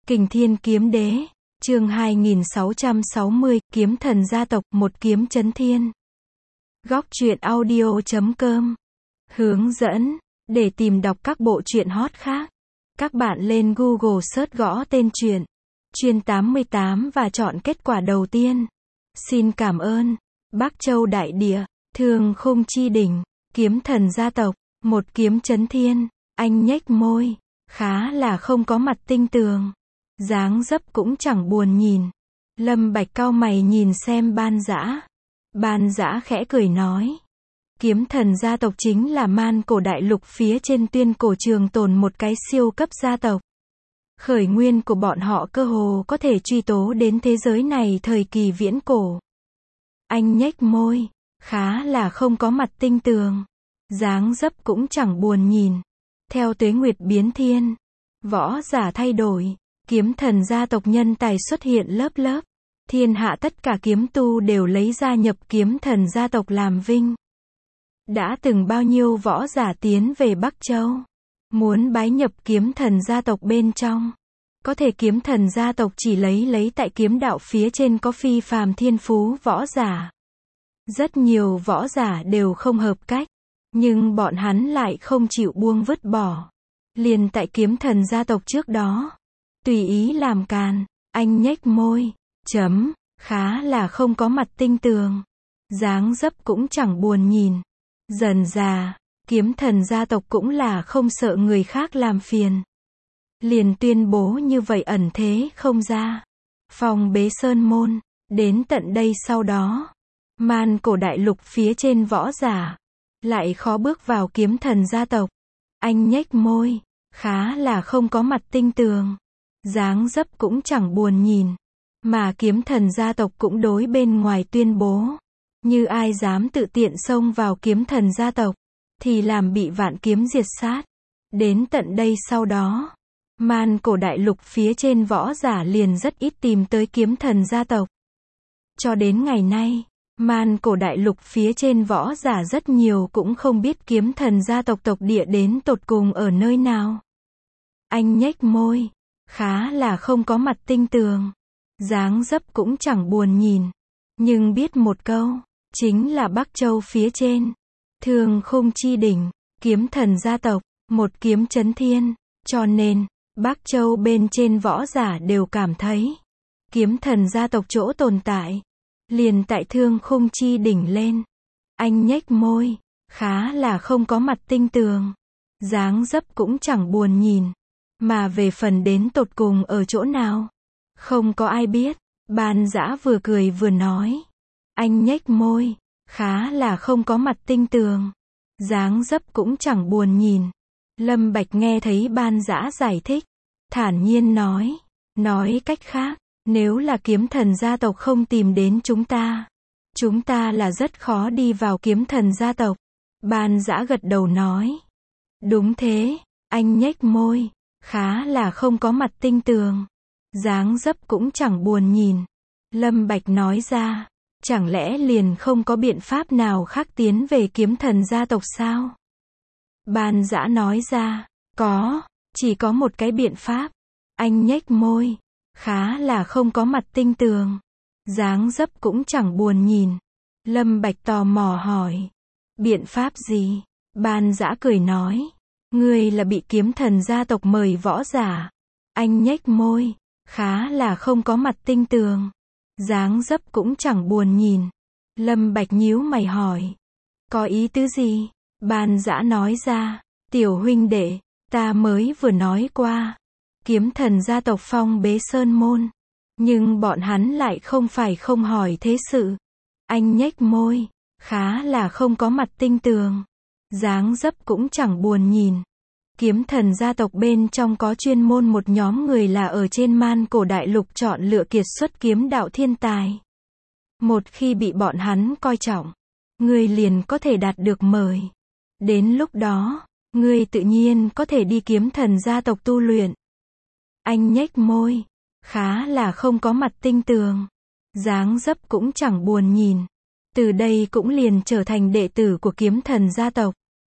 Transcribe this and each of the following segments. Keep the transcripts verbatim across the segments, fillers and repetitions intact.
Kình Thiên Kiếm Đế, chương hai nghìn sáu trăm sáu mươi, Kiếm Thần Gia Tộc, một kiếm chấn thiên. Góc truyện audio chấm com. Hướng dẫn, để tìm đọc các bộ truyện hot khác, các bạn lên Google search gõ tên truyện, chuyên tám mươi tám và chọn kết quả đầu tiên. Xin cảm ơn. Bắc Châu Đại Địa, Thương Khung Chi Đỉnh, Kiếm Thần Gia Tộc, một kiếm chấn thiên. Anh nhếch môi, khá là không có mặt tinh tường, dáng dấp cũng chẳng buồn nhìn. Lâm Bạch cau mày nhìn xem Ban Dã. Ban Dã khẽ cười nói, Kiếm Thần Gia Tộc chính là man cổ đại lục phía trên tuyên cổ trường tồn một cái siêu cấp gia tộc. Khởi nguyên của bọn họ cơ hồ có thể truy tố đến thế giới này thời kỳ viễn cổ. Anh nhếch môi, khá là không có mặt tinh tường, dáng dấp cũng chẳng buồn nhìn. Theo tuế nguyệt biến thiên, võ giả thay đổi, Kiếm Thần Gia Tộc nhân tài xuất hiện lớp lớp. Thiên hạ tất cả kiếm tu đều lấy gia nhập Kiếm Thần Gia Tộc làm vinh. Đã từng bao nhiêu võ giả tiến về Bắc Châu, muốn bái nhập Kiếm Thần Gia Tộc bên trong. Có thể Kiếm Thần Gia Tộc chỉ lấy lấy tại kiếm đạo phía trên có phi phàm thiên phú võ giả. Rất nhiều võ giả đều không hợp cách, nhưng bọn hắn lại không chịu buông vứt bỏ. Liền tại Kiếm Thần Gia Tộc trước đó, tùy ý làm càn. Anh nhếch môi, chấm, khá là không có mặt tinh tường, dáng dấp cũng chẳng buồn nhìn. Dần dà, Kiếm Thần Gia Tộc cũng là không sợ người khác làm phiền, liền tuyên bố như vậy ẩn thế không ra. Phong bế sơn môn, đến tận đây sau đó, man cổ đại lục phía trên võ giả lại khó bước vào Kiếm Thần Gia Tộc. Anh nhếch môi, khá là không có mặt tinh tường, dáng dấp cũng chẳng buồn nhìn. Mà Kiếm Thần Gia Tộc cũng đối bên ngoài tuyên bố, như ai dám tự tiện xông vào Kiếm Thần Gia Tộc, thì làm bị vạn kiếm diệt sát. Đến tận đây sau đó, man cổ đại lục phía trên võ giả liền rất ít tìm tới Kiếm Thần Gia Tộc. Cho đến ngày nay, man cổ đại lục phía trên võ giả rất nhiều cũng không biết Kiếm Thần Gia Tộc tộc địa đến tột cùng ở nơi nào. Anh nhếch môi, khá là không có mặt tinh tường, dáng dấp cũng chẳng buồn nhìn. Nhưng biết một câu, chính là Bắc Châu phía trên, Thương Khung Chi Đỉnh, Kiếm Thần Gia Tộc, một kiếm chấn thiên. Cho nên, Bắc Châu bên trên võ giả đều cảm thấy, Kiếm Thần Gia Tộc chỗ tồn tại, liền tại Thương Khung Chi Đỉnh lên. Anh nhếch môi, khá là không có mặt tinh tường, dáng dấp cũng chẳng buồn nhìn. Mà về phần đến tột cùng ở chỗ nào, không có ai biết. Ban Dã vừa cười vừa nói, anh nhếch môi, khá là không có mặt tinh tường, dáng dấp cũng chẳng buồn nhìn. Lâm Bạch nghe thấy Ban Dã giải thích, thản nhiên nói, nói cách khác, nếu là Kiếm Thần Gia Tộc không tìm đến chúng ta, chúng ta là rất khó đi vào Kiếm Thần Gia Tộc. Ban Dã gật đầu nói, đúng thế. Anh nhếch môi, khá là không có mặt tinh tường, dáng dấp cũng chẳng buồn nhìn. Lâm Bạch nói ra, chẳng lẽ liền không có biện pháp nào khác tiến về Kiếm Thần Gia Tộc sao? Ban Dã nói ra, có, chỉ có một cái biện pháp. Anh nhếch môi, khá là không có mặt tinh tường, dáng dấp cũng chẳng buồn nhìn. Lâm Bạch tò mò hỏi, biện pháp gì? Ban Dã cười nói, ngươi là bị Kiếm Thần Gia Tộc mời võ giả. Anh nhếch môi, khá là không có mặt tinh tường, dáng dấp cũng chẳng buồn nhìn. Lâm Bạch nhíu mày hỏi, có ý tứ gì? Ban Dã nói ra, tiểu huynh đệ, ta mới vừa nói qua, Kiếm Thần Gia Tộc phong bế sơn môn, nhưng bọn hắn lại không phải không hỏi thế sự. Anh nhếch môi, khá là không có mặt tinh tường, dáng dấp cũng chẳng buồn nhìn. Kiếm Thần Gia Tộc bên trong có chuyên môn một nhóm người là ở trên man cổ đại lục chọn lựa kiệt xuất kiếm đạo thiên tài. Một khi bị bọn hắn coi trọng, ngươi liền có thể đạt được mời. Đến lúc đó, ngươi tự nhiên có thể đi Kiếm Thần Gia Tộc tu luyện. Anh nhếch môi, khá là không có mặt tinh tường, dáng dấp cũng chẳng buồn nhìn. Từ đây cũng liền trở thành đệ tử của Kiếm Thần Gia Tộc.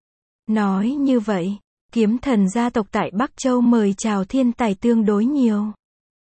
Nói như vậy, Kiếm Thần Gia Tộc tại Bắc Châu mời chào thiên tài tương đối nhiều.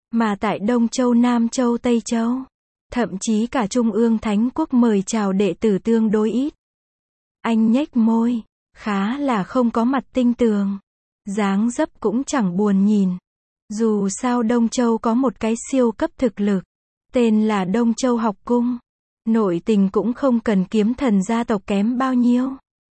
Mà tại Đông Châu, Nam Châu, Tây Châu, thậm chí cả Trung ương Thánh Quốc mời chào đệ tử tương đối ít. Anh nhếch môi, khá là không có mặt tinh tường. Dáng dấp cũng chẳng buồn nhìn. Dù sao Đông Châu có một cái siêu cấp thực lực, tên là Đông Châu học cung. Nội tình cũng không cần kiếm thần gia tộc kém bao nhiêu.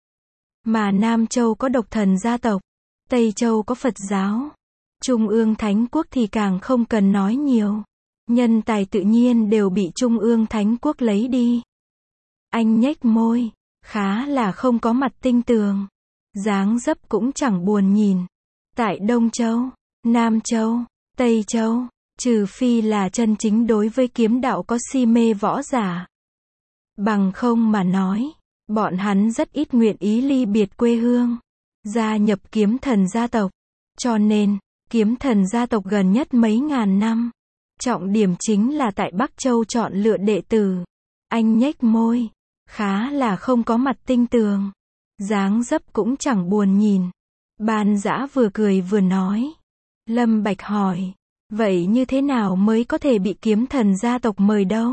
Mà Nam Châu có độc thần gia tộc, Tây Châu có Phật giáo, Trung ương Thánh Quốc thì càng không cần nói nhiều. Nhân tài tự nhiên đều bị Trung ương Thánh Quốc lấy đi. Anh nhếch môi, khá là không có mặt tinh tường. Dáng dấp cũng chẳng buồn nhìn. Tại Đông Châu, Nam Châu, Tây Châu, trừ phi là chân chính đối với kiếm đạo có si mê võ giả. Bằng không mà nói, bọn hắn rất ít nguyện ý ly biệt quê hương, gia nhập kiếm thần gia tộc. Cho nên, kiếm thần gia tộc gần nhất mấy ngàn năm, trọng điểm chính là tại Bắc Châu chọn lựa đệ tử. Anh nhếch môi, khá là không có mặt tinh tường. Dáng dấp cũng chẳng buồn nhìn. Ban Dã vừa cười vừa nói. Lâm Bạch hỏi, vậy như thế nào mới có thể bị kiếm thần gia tộc mời đâu?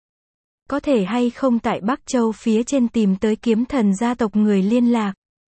Có thể hay không tại Bắc Châu phía trên tìm tới kiếm thần gia tộc người liên lạc?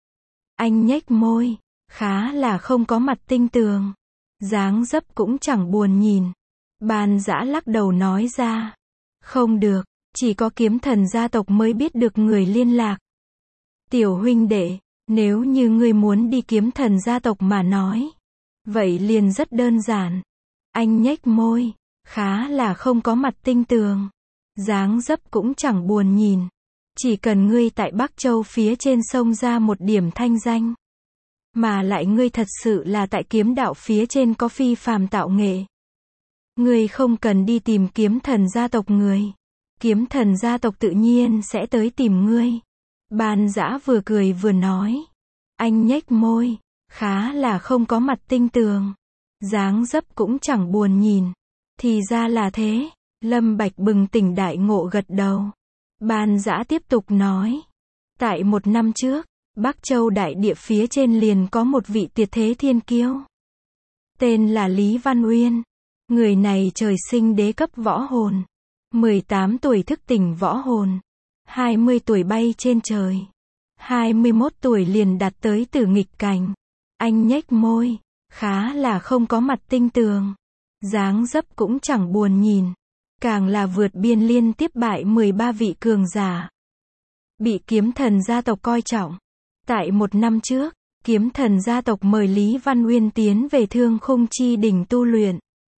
Anh nhếch môi, khá là không có mặt tinh tường. Dáng dấp cũng chẳng buồn nhìn. Ban Dã lắc đầu nói ra, không được, chỉ có kiếm thần gia tộc mới biết được người liên lạc. Tiểu huynh đệ, nếu như ngươi muốn đi kiếm thần gia tộc mà nói, vậy liền rất đơn giản. Anh nhếch môi, khá là không có mặt tinh tường. Dáng dấp cũng chẳng buồn nhìn. Chỉ cần ngươi tại Bắc Châu phía trên sông ra một điểm thanh danh, mà lại ngươi thật sự là tại kiếm đạo phía trên có phi phàm tạo nghệ, ngươi không cần đi tìm kiếm thần gia tộc người. Kiếm thần gia tộc tự nhiên sẽ tới tìm ngươi. Ban Dã vừa cười vừa nói. Anh nhếch môi, khá là không có mặt tinh tường. Dáng dấp cũng chẳng buồn nhìn. Thì ra là thế. Lâm Bạch bừng tỉnh đại ngộ gật đầu. Ban Dã tiếp tục nói. Tại một năm trước, Bắc Châu đại địa phía trên liền có một vị tuyệt thế thiên kiêu. Tên là Lý Văn Uyên. Người này trời sinh đế cấp võ hồn. mười tám tuổi thức tỉnh võ hồn. hai mươi tuổi bay trên trời. hai mươi mốt tuổi liền đạt tới tử nghịch cảnh. Anh nhếch môi, khá là không có mặt tinh tường. Dáng dấp cũng chẳng buồn nhìn. Càng là vượt biên liên tiếp bại mười ba vị cường giả. Bị kiếm thần gia tộc coi trọng. Tại một năm trước, kiếm thần gia tộc mời Lý Văn Uyên tiến về Thương Khung Chi đỉnh tu luyện.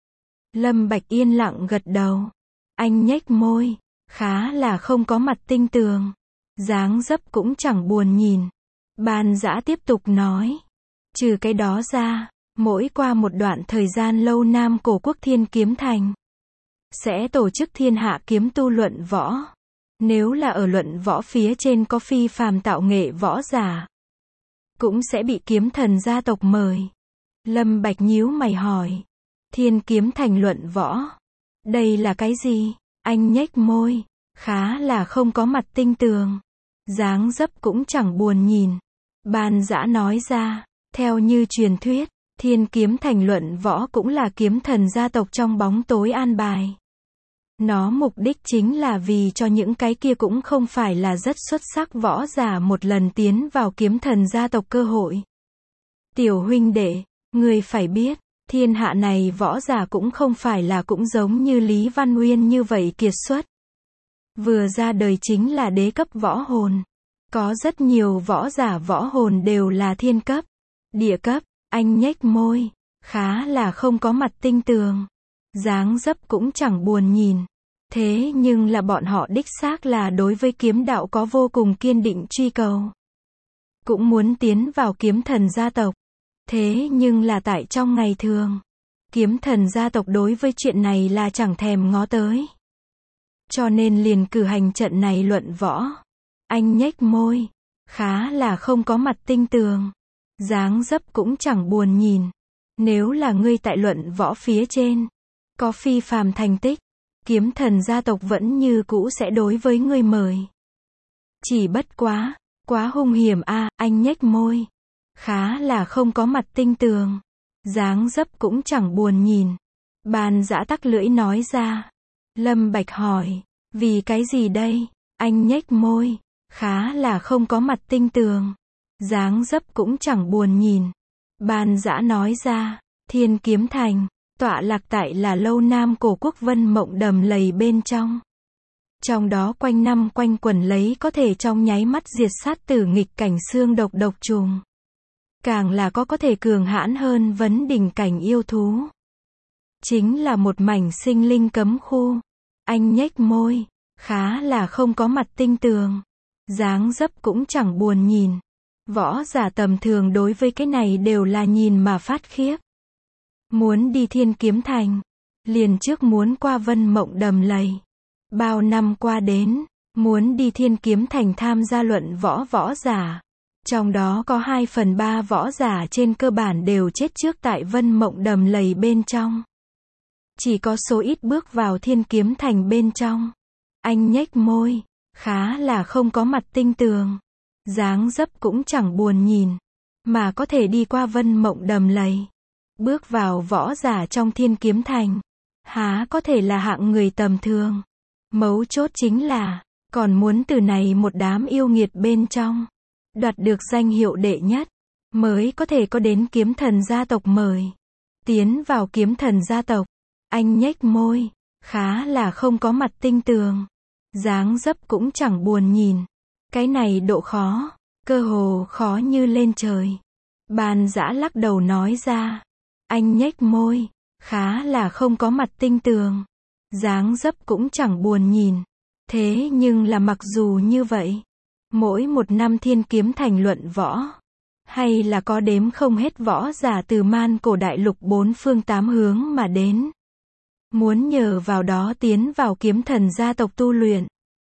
Lâm Bạch yên lặng gật đầu. Anh nhếch môi, khá là không có mặt tinh tường. Dáng dấp cũng chẳng buồn nhìn. Ban Dã tiếp tục nói. Trừ cái đó ra, mỗi qua một đoạn thời gian lâu Nam Cổ Quốc Thiên Kiếm Thành sẽ tổ chức thiên hạ kiếm tu luận võ. Nếu là ở luận võ phía trên có phi phàm tạo nghệ võ giả, cũng sẽ bị kiếm thần gia tộc mời. Lâm Bạch nhíu mày hỏi. Thiên Kiếm Thành luận võ? Đây là cái gì? Anh nhếch môi, khá là không có mặt tinh tường. Dáng dấp cũng chẳng buồn nhìn. Ban Dã nói ra, theo như truyền thuyết, Thiên Kiếm Thành luận võ cũng là kiếm thần gia tộc trong bóng tối an bài. Nó mục đích chính là vì cho những cái kia cũng không phải là rất xuất sắc võ giả một lần tiến vào kiếm thần gia tộc cơ hội. Tiểu huynh đệ, ngươi phải biết, thiên hạ này võ giả cũng không phải là cũng giống như Lý Văn Uyên như vậy kiệt xuất. Vừa ra đời chính là đế cấp võ hồn. Có rất nhiều võ giả võ hồn đều là thiên cấp, địa cấp. Anh nhếch môi, khá là không có mặt tinh tường. Dáng dấp cũng chẳng buồn nhìn. Thế nhưng là bọn họ đích xác là đối với kiếm đạo có vô cùng kiên định truy cầu. Cũng muốn tiến vào kiếm thần gia tộc. Thế nhưng là tại trong ngày thường, kiếm thần gia tộc đối với chuyện này là chẳng thèm ngó tới. Cho nên liền cử hành trận này luận võ. Anh nhếch môi, khá là không có mặt tinh tường. Dáng dấp cũng chẳng buồn nhìn. Nếu là ngươi tại luận võ phía trên, có phi phàm thành tích, kiếm thần gia tộc vẫn như cũ sẽ đối với ngươi mời. Chỉ bất quá, quá hung hiểm a. À, anh nhếch môi, khá là không có mặt tinh tường. Dáng dấp cũng chẳng buồn nhìn. Ban Dã tắc lưỡi nói ra. Lâm Bạch hỏi, vì cái gì đây? Anh nhếch môi, khá là không có mặt tinh tường. Dáng dấp cũng chẳng buồn nhìn. Ban Dã nói ra, Thiên Kiếm Thành, tọa lạc tại là lâu Nam cổ quốc vân mộng đầm lầy bên trong. Trong đó quanh năm quanh quẩn lấy có thể trong nháy mắt diệt sát tử nghịch cảnh xương độc độc trùng. Càng là có có thể cường hãn hơn vấn đỉnh cảnh yêu thú. Chính là một mảnh sinh linh cấm khu. Anh nhếch môi, khá là không có mặt tinh tường. Dáng dấp cũng chẳng buồn nhìn. Võ giả tầm thường đối với cái này đều là nhìn mà phát khiếp. Muốn đi Thiên Kiếm Thành, liền trước muốn qua vân mộng đầm lầy. Bao năm qua đến, muốn đi Thiên Kiếm Thành tham gia luận võ võ giả. Trong đó có hai phần ba võ giả trên cơ bản đều chết trước tại vân mộng đầm lầy bên trong. Chỉ có số ít bước vào Thiên Kiếm Thành bên trong. Anh nhếch môi, khá là không có mặt tinh tường. Dáng dấp cũng chẳng buồn nhìn. Mà có thể đi qua vân mộng đầm lầy. Bước vào võ giả trong Thiên Kiếm Thành. Há có thể là hạng người tầm thường. Mấu chốt chính là, còn muốn từ này một đám yêu nghiệt bên trong. Đoạt được danh hiệu đệ nhất. Mới có thể có đến kiếm thần gia tộc mời. Tiến vào kiếm thần gia tộc. Anh nhếch môi, khá là không có mặt tinh tường. Dáng dấp cũng chẳng buồn nhìn. Cái này độ khó, cơ hồ khó như lên trời. Ban Dã lắc đầu nói ra. Anh nhếch môi, khá là không có mặt tinh tường. Dáng dấp cũng chẳng buồn nhìn. Thế nhưng là mặc dù như vậy, mỗi một năm Thiên Kiếm Thành luận võ, hay là có đếm không hết võ giả từ man cổ đại lục bốn phương tám hướng mà đến. Muốn nhờ vào đó tiến vào kiếm thần gia tộc tu luyện.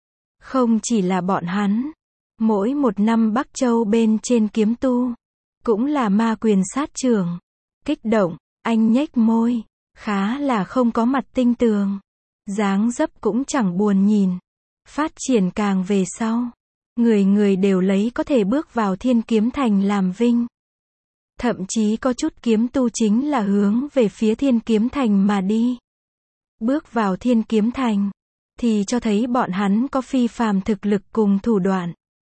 Không chỉ là bọn hắn, mỗi một năm Bắc Châu bên trên kiếm tu, cũng là ma quyền sát trưởng. Kích động, anh nhếch môi, khá là không có mặt tinh tường. Dáng dấp cũng chẳng buồn nhìn. Phát triển càng về sau, người người đều lấy có thể bước vào Thiên Kiếm Thành làm vinh. Thậm chí có chút kiếm tu chính là hướng về phía Thiên Kiếm Thành mà đi. Bước vào Thiên Kiếm Thành, thì cho thấy bọn hắn có phi phàm thực lực cùng thủ đoạn.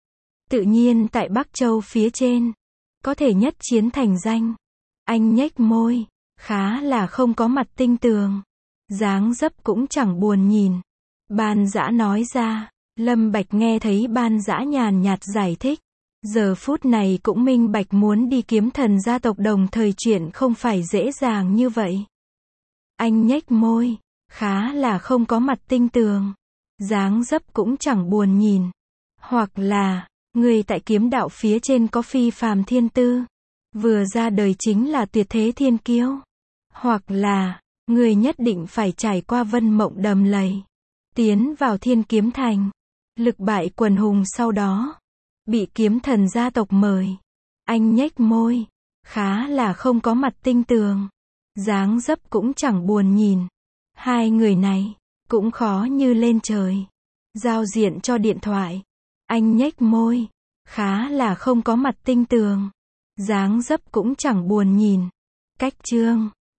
Tự nhiên tại Bắc Châu phía trên, có thể nhất chiến thành danh. Anh nhếch môi, khá là không có mặt tinh tường. Dáng dấp cũng chẳng buồn nhìn. Ban Dã nói ra. Lâm Bạch nghe thấy Ban Dã nhàn nhạt giải thích. Giờ phút này cũng minh bạch muốn đi kiếm thần gia tộc đồng thời chuyện không phải dễ dàng như vậy. Anh nhếch môi, khá là không có mặt tinh tường. Dáng dấp cũng chẳng buồn nhìn. Hoặc là, người tại kiếm đạo phía trên có phi phàm thiên tư. Vừa ra đời chính là tuyệt thế thiên kiêu. Hoặc là, người nhất định phải trải qua vân mộng đầm lầy. Tiến vào Thiên Kiếm Thành. Lực bại quần hùng sau đó. Bị kiếm thần gia tộc mời. Anh nhếch môi. Khá là không có mặt tinh tường. Dáng dấp cũng chẳng buồn nhìn. Hai người này, cũng khó như lên trời. Giao diện cho điện thoại. Anh nhếch môi. Khá là không có mặt tinh tường. Dáng dấp cũng chẳng buồn nhìn. Cách chương